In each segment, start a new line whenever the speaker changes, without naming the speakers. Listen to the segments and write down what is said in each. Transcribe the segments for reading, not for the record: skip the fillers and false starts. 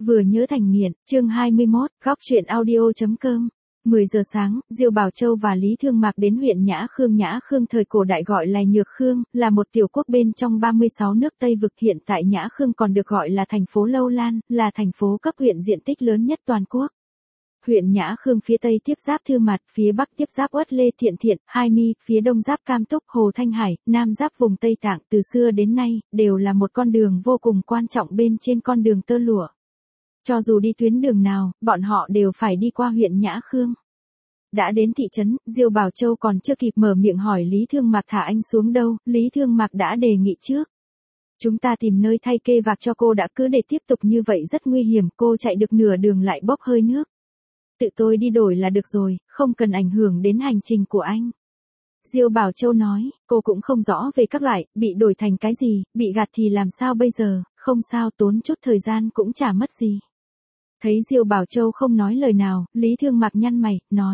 Vừa nhớ thành nghiện, chương 21, góc truyện audio.com. 10 giờ sáng, Diêu Bảo Châu và Lý Thương Mạc đến huyện Nhã Khương. Nhã Khương thời cổ đại gọi là Nhược Khương, là một tiểu quốc bên trong 36 nước Tây Vực. Hiện tại Nhã Khương còn được gọi là thành phố Lâu Lan, là thành phố cấp huyện diện tích lớn nhất toàn quốc. Huyện Nhã Khương phía Tây tiếp giáp Thư Mạt, phía Bắc tiếp giáp Uất Lê, Thiện Thiện, Hai Mi, phía Đông giáp Cam Túc, Hồ Thanh Hải, Nam giáp vùng Tây Tạng. Từ xưa đến nay, đều là một con đường vô cùng quan trọng bên trên con đường tơ lụa. Cho dù đi tuyến đường nào, bọn họ đều phải đi qua huyện Nhã Khương. Đã đến thị trấn, Diêu Bảo Châu còn chưa kịp mở miệng hỏi Lý Thương Mạc thả anh xuống đâu, Lý Thương Mạc đã đề nghị trước. Chúng ta tìm nơi thay kê vạc cho cô đã, cứ để tiếp tục như vậy rất nguy hiểm, cô chạy được nửa đường lại bốc hơi nước. Tự tôi đi đổi là được rồi, không cần ảnh hưởng đến hành trình của anh. Diêu Bảo Châu nói, cô cũng không rõ về các loại, bị đổi thành cái gì, bị gạt thì làm sao bây giờ, không sao, tốn chút thời gian cũng chả mất gì. Thấy Diêu Bảo Châu không nói lời nào, Lý Thương Mạc nhăn mày, nói.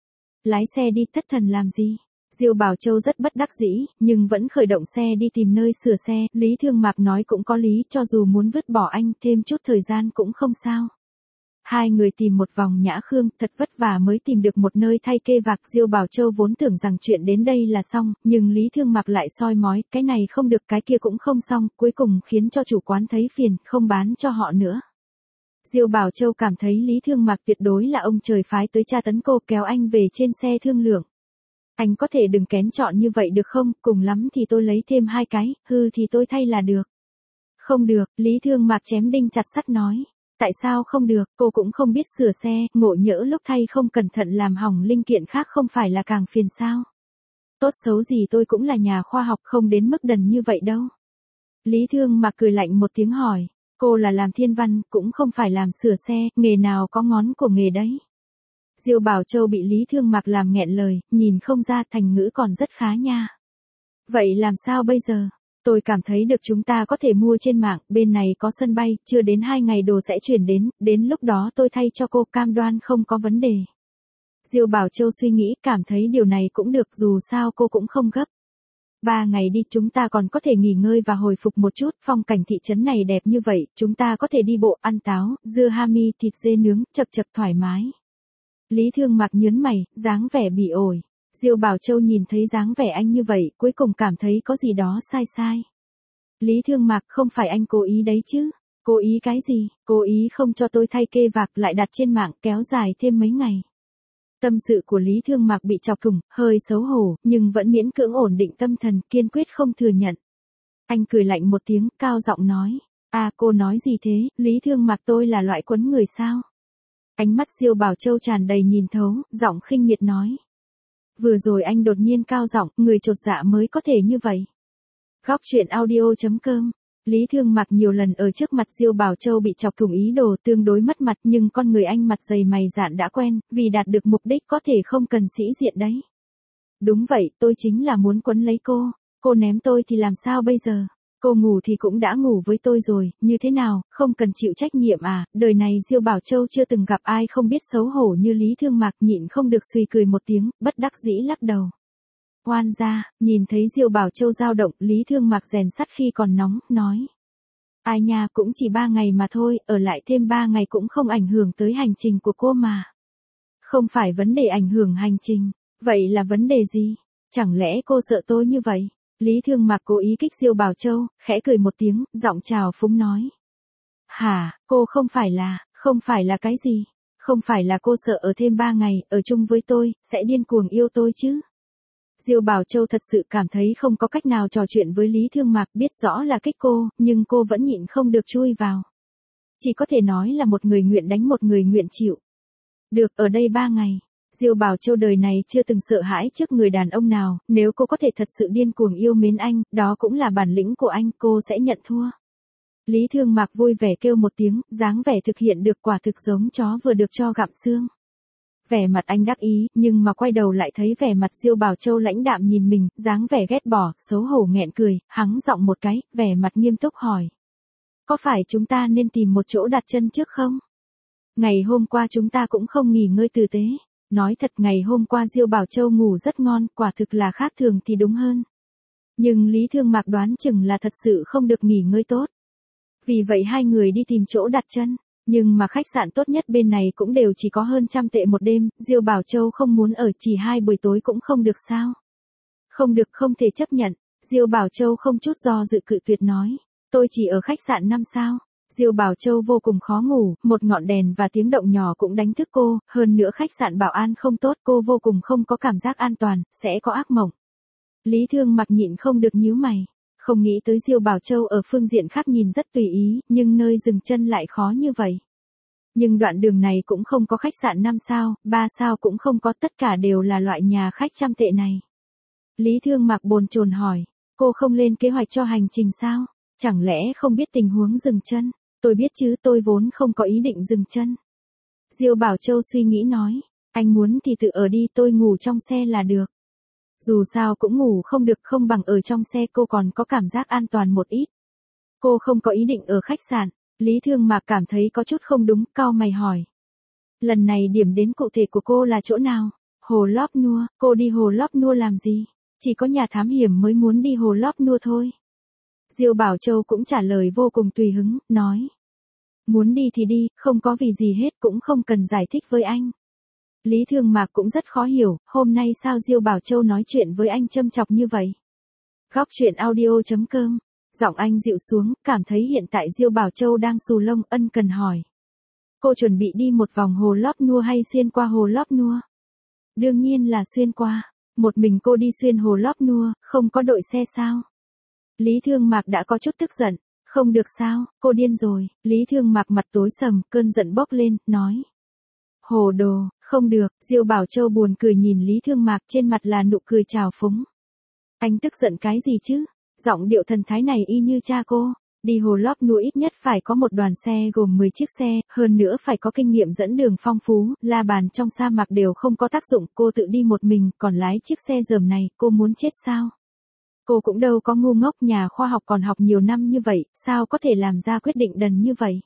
Lái xe đi, thất thần làm gì? Diêu Bảo Châu rất bất đắc dĩ, nhưng vẫn khởi động xe đi tìm nơi sửa xe. Lý Thương Mạc nói cũng có lý, cho dù muốn vứt bỏ anh thêm chút thời gian cũng không sao. Hai người tìm một vòng Nhã Khương, thật vất vả mới tìm được một nơi thay kê vạc. Diêu Bảo Châu vốn tưởng rằng chuyện đến đây là xong, nhưng Lý Thương Mạc lại soi mói, cái này không được cái kia cũng không xong, cuối cùng khiến cho chủ quán thấy phiền, không bán cho họ nữa. Diêu Bảo Châu cảm thấy Lý Thương Mạc tuyệt đối là ông trời phái tới tra tấn cô, kéo anh về trên xe thương lượng. Anh có thể đừng kén chọn như vậy được không, cùng lắm thì tôi lấy thêm 2 cái, hư thì tôi thay là được. Không được, Lý Thương Mạc chém đinh chặt sắt nói. Tại sao không được, cô cũng không biết sửa xe, ngộ nhỡ lúc thay không cẩn thận làm hỏng linh kiện khác không phải là càng phiền sao. Tốt xấu gì tôi cũng là nhà khoa học, không đến mức đần như vậy đâu. Lý Thương Mạc cười lạnh một tiếng hỏi, cô là làm thiên văn, cũng không phải làm sửa xe, nghề nào có ngón của nghề đấy. Diêu Bảo Châu bị Lý Thương Mạc làm nghẹn lời, nhìn không ra, thành ngữ còn rất khá nha. Vậy làm sao bây giờ? Tôi cảm thấy được chúng ta có thể mua trên mạng, bên này có sân bay, chưa đến 2 ngày đồ sẽ chuyển đến lúc đó tôi thay cho cô, cam đoan không có vấn đề. Diêu Bảo Châu suy nghĩ, cảm thấy điều này cũng được, dù sao cô cũng không gấp. 3 ngày đi, chúng ta còn có thể nghỉ ngơi và hồi phục một chút, phong cảnh thị trấn này đẹp như vậy, chúng ta có thể đi bộ, ăn táo, dưa hami, thịt dê nướng, chập chập thoải mái. Lý Thương Mạc nhớn mày, dáng vẻ bị ổi. Diêu Bảo Châu nhìn thấy dáng vẻ anh như vậy, cuối cùng cảm thấy có gì đó sai sai. Lý Thương Mạc, không phải anh cố ý đấy chứ? Cố ý cái gì? Cố ý không cho tôi thay kê vạc, lại đặt trên mạng, kéo dài thêm mấy ngày. Tâm sự của Lý Thương Mạc bị chọc thủng, hơi xấu hổ, nhưng vẫn miễn cưỡng ổn định tâm thần, kiên quyết không thừa nhận. Anh cười lạnh một tiếng, cao giọng nói. À, cô nói gì thế? Lý Thương Mạc, tôi là loại quấn người sao? Ánh mắt Diêu Bảo Châu tràn đầy nhìn thấu, giọng khinh miệt nói. Vừa rồi anh đột nhiên cao giọng, người chột dạ mới có thể như vậy. Góc truyện audio.com. Lý Thương Mạc nhiều lần ở trước mặt Diêu Bảo Châu bị chọc thủng ý đồ, tương đối mất mặt, nhưng con người anh mặt dày mày dạn đã quen, vì đạt được mục đích có thể không cần sĩ diện đấy. Đúng vậy, tôi chính là muốn quấn lấy cô ném tôi thì làm sao bây giờ? Cô ngủ thì cũng đã ngủ với tôi rồi, như thế nào, không cần chịu trách nhiệm à? Đời này Diêu Bảo Châu chưa từng gặp ai không biết xấu hổ như Lý Thương Mạc, nhịn không được suy cười một tiếng, bất đắc dĩ lắc đầu. Oan gia, nhìn thấy Diêu Bảo Châu dao động, Lý Thương Mạc rèn sắt khi còn nóng, nói. Ai nha, cũng chỉ 3 ngày mà thôi, ở lại thêm 3 ngày cũng không ảnh hưởng tới hành trình của cô mà. Không phải vấn đề ảnh hưởng hành trình, vậy là vấn đề gì? Chẳng lẽ cô sợ tôi như vậy? Lý Thương Mạc cố ý kích Diêu Bảo Châu, khẽ cười một tiếng, giọng trào phúng nói. Hả, cô không phải là cái gì? Không phải là cô sợ ở thêm 3 ngày, ở chung với tôi, sẽ điên cuồng yêu tôi chứ? Diêu Bảo Châu thật sự cảm thấy không có cách nào trò chuyện với Lý Thương Mạc, biết rõ là kích cô, nhưng cô vẫn nhịn không được chui vào. Chỉ có thể nói là một người nguyện đánh một người nguyện chịu. Được, ở đây 3 ngày. Diêu Bảo Châu đời này chưa từng sợ hãi trước người đàn ông nào, nếu cô có thể thật sự điên cuồng yêu mến anh, đó cũng là bản lĩnh của anh, cô sẽ nhận thua. Lý Thương Mạc vui vẻ kêu một tiếng, dáng vẻ thực hiện được quả thực giống chó vừa được cho gặm xương. Vẻ mặt anh đắc ý, nhưng mà quay đầu lại thấy vẻ mặt Diêu Bảo Châu lãnh đạm nhìn mình, dáng vẻ ghét bỏ, xấu hổ nghẹn cười, hắng giọng một cái, vẻ mặt nghiêm túc hỏi. Có phải chúng ta nên tìm một chỗ đặt chân trước không? Ngày hôm qua chúng ta cũng không nghỉ ngơi tử tế. Nói thật, ngày hôm qua Diêu Bảo Châu ngủ rất ngon, quả thực là khác thường thì đúng hơn. Nhưng Lý Thương Mạc đoán chừng là thật sự không được nghỉ ngơi tốt. Vì vậy hai người đi tìm chỗ đặt chân. Nhưng mà khách sạn tốt nhất bên này cũng đều chỉ có hơn 100 tệ một đêm, Diêu Bảo Châu không muốn ở chỉ 2 buổi tối cũng không được sao? Không được, không thể chấp nhận. Diêu Bảo Châu không chút do dự cự tuyệt nói. Tôi chỉ ở khách sạn 5 sao. Diêu Bảo Châu vô cùng khó ngủ, một ngọn đèn và tiếng động nhỏ cũng đánh thức cô, hơn nữa khách sạn bảo an không tốt, cô vô cùng không có cảm giác an toàn, sẽ có ác mộng. Lý Thương Mặc nhịn không được nhíu mày. Không nghĩ tới Diêu Bảo Châu ở phương diện khác nhìn rất tùy ý, nhưng nơi dừng chân lại khó như vậy. Nhưng đoạn đường này cũng không có khách sạn 5 sao, 3 sao cũng không có, tất cả đều là loại nhà khách 100 tệ này. Lý Thương Mặc bồn chồn hỏi, cô không lên kế hoạch cho hành trình sao? Chẳng lẽ không biết tình huống dừng chân? Tôi biết chứ, tôi vốn không có ý định dừng chân. Diêu Bảo Châu suy nghĩ nói, anh muốn thì tự ở đi, tôi ngủ trong xe là được. Dù sao cũng ngủ không được, không bằng ở trong xe, cô còn có cảm giác an toàn một ít. Cô không có ý định ở khách sạn. Lý Thương Mạc cảm thấy có chút không đúng, cau mày hỏi. Lần này điểm đến cụ thể của cô là chỗ nào? Hồ Lop Nua, cô đi Hồ Lop Nua làm gì? Chỉ có nhà thám hiểm mới muốn đi Hồ Lop Nua thôi. Diêu Bảo Châu cũng trả lời vô cùng tùy hứng, nói. Muốn đi thì đi, không có vì gì hết, cũng không cần giải thích với anh. Lý Thương Mạc cũng rất khó hiểu, hôm nay sao Diêu Bảo Châu nói chuyện với anh châm chọc như vậy? Góc truyện audio.com. Giọng anh dịu xuống, cảm thấy hiện tại Diêu Bảo Châu đang xù lông, ân cần hỏi. Cô chuẩn bị đi một vòng Hồ Lop Nua hay xuyên qua Hồ Lop Nua? Đương nhiên là xuyên qua. Một mình cô đi xuyên Hồ Lop Nua, không có đội xe sao? Lý Thương Mạc đã có chút tức giận. Không được sao, cô điên rồi. Lý Thương Mạc mặt tối sầm, cơn giận bốc lên, nói. Hồ đồ, không được. Diêu Bảo Châu buồn cười nhìn Lý Thương Mạc, trên mặt là nụ cười trào phúng. Anh tức giận cái gì chứ? Giọng điệu thần thái này y như cha cô. Đi Hồ Lop Nua ít nhất phải có một đoàn xe gồm 10 chiếc xe, hơn nữa phải có kinh nghiệm dẫn đường phong phú, la bàn trong sa mạc đều không có tác dụng, cô tự đi một mình, còn lái chiếc xe rờm này, cô muốn chết sao? Cô cũng đâu có ngu ngốc, nhà khoa học còn học nhiều năm như vậy, sao có thể làm ra quyết định đần như vậy?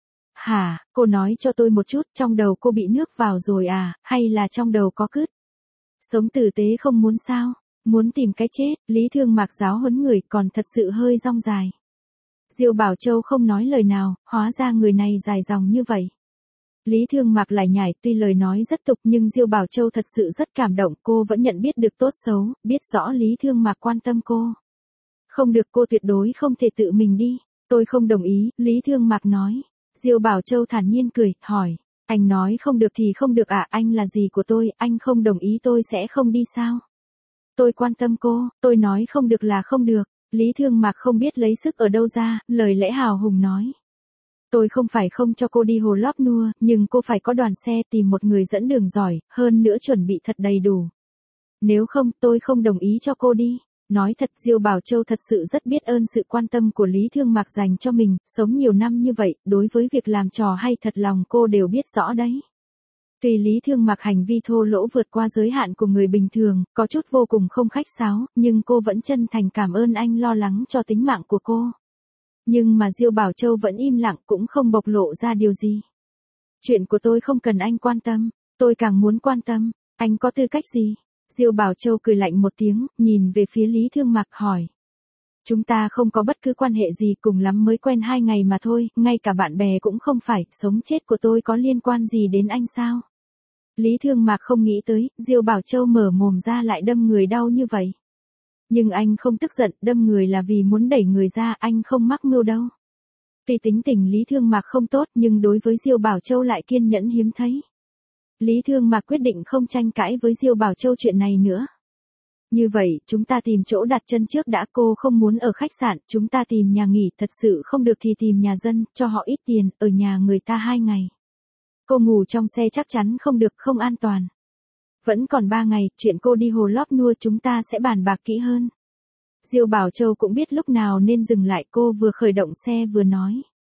Hả, cô nói cho tôi một chút, trong đầu cô bị nước vào rồi à, hay là trong đầu có cứt? Sống tử tế không muốn sao? Muốn tìm cái chết, Lý Thương Mạc giáo huấn người còn thật sự hơi rong dài. Diêu Bảo Châu không nói lời nào, hóa ra người này dài dòng như vậy. Lý Thương Mạc lại nhải, tuy lời nói rất tục nhưng Diêu Bảo Châu thật sự rất cảm động, cô vẫn nhận biết được tốt xấu, biết rõ Lý Thương Mạc quan tâm cô. Không được, cô tuyệt đối không thể tự mình đi. Tôi không đồng ý, Lý Thương Mạc nói. Diêu Bảo Châu thản nhiên cười, hỏi. Anh nói không được thì không được à, anh là gì của tôi, anh không đồng ý tôi sẽ không đi sao? Tôi quan tâm cô, tôi nói không được là không được. Lý Thương Mạc không biết lấy sức ở đâu ra, lời lẽ hào hùng nói. Tôi không phải không cho cô đi Hồ Lop Nua, nhưng cô phải có đoàn xe, tìm một người dẫn đường giỏi, hơn nữa chuẩn bị thật đầy đủ. Nếu không, tôi không đồng ý cho cô đi. Nói thật, Diêu Bảo Châu thật sự rất biết ơn sự quan tâm của Lý Thương Mạc dành cho mình, sống nhiều năm như vậy, đối với việc làm trò hay thật lòng cô đều biết rõ đấy. Tuy Lý Thương Mạc hành vi thô lỗ vượt qua giới hạn của người bình thường, có chút vô cùng không khách sáo, nhưng cô vẫn chân thành cảm ơn anh lo lắng cho tính mạng của cô. Nhưng mà Diêu Bảo Châu vẫn im lặng, cũng không bộc lộ ra điều gì. Chuyện của tôi không cần anh quan tâm, tôi càng muốn quan tâm, anh có tư cách gì? Diêu Bảo Châu cười lạnh một tiếng, nhìn về phía Lý Thương Mạc hỏi. Chúng ta không có bất cứ quan hệ gì, cùng lắm mới quen 2 ngày mà thôi, ngay cả bạn bè cũng không phải, sống chết của tôi có liên quan gì đến anh sao? Lý Thương Mạc không nghĩ tới, Diêu Bảo Châu mở mồm ra lại đâm người đau như vậy. Nhưng anh không tức giận, đâm người là vì muốn đẩy người ra, anh không mắc mưu đâu. Tuy tính tình Lý Thương Mạc không tốt nhưng đối với Diêu Bảo Châu lại kiên nhẫn hiếm thấy. Lý Thương Mạc quyết định không tranh cãi với Diêu Bảo Châu chuyện này nữa. Như vậy, chúng ta tìm chỗ đặt chân trước đã, cô không muốn ở khách sạn, chúng ta tìm nhà nghỉ, thật sự không được thì tìm nhà dân, cho họ ít tiền, ở nhà người ta 2 ngày. Cô ngủ trong xe chắc chắn không được, không an toàn. Vẫn còn 3 ngày, chuyện cô đi Hồ Lop Nua chúng ta sẽ bàn bạc kỹ hơn. Diêu Bảo Châu cũng biết lúc nào nên dừng lại, cô vừa khởi động xe vừa nói.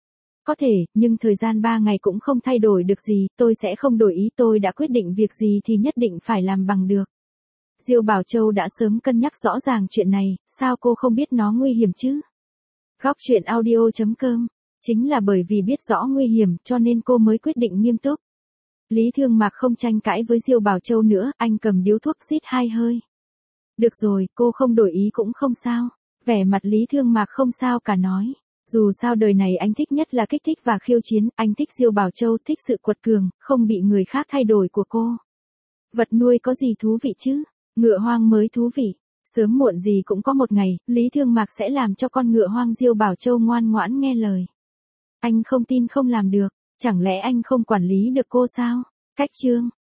Có thể, nhưng thời gian 3 ngày cũng không thay đổi được gì, tôi sẽ không đổi ý, tôi đã quyết định việc gì thì nhất định phải làm bằng được. Diêu Bảo Châu đã sớm cân nhắc rõ ràng chuyện này, sao cô không biết nó nguy hiểm chứ? Góc truyện audio.com. Chính là bởi vì biết rõ nguy hiểm cho nên cô mới quyết định nghiêm túc. Lý Thương Mạc không tranh cãi với Diêu Bảo Châu nữa, anh cầm điếu thuốc rít 2 hơi. Được rồi, cô không đổi ý cũng không sao. Vẻ mặt Lý Thương Mạc không sao cả nói. Dù sao đời này anh thích nhất là kích thích và khiêu chiến, anh thích Diêu Bảo Châu, thích sự quật cường, không bị người khác thay đổi của cô. Vật nuôi có gì thú vị chứ? Ngựa hoang mới thú vị. Sớm muộn gì cũng có một ngày, Lý Thương Mạc sẽ làm cho con ngựa hoang Diêu Bảo Châu ngoan ngoãn nghe lời. Anh không tin không làm được, chẳng lẽ anh không quản lý được cô sao? Cách chương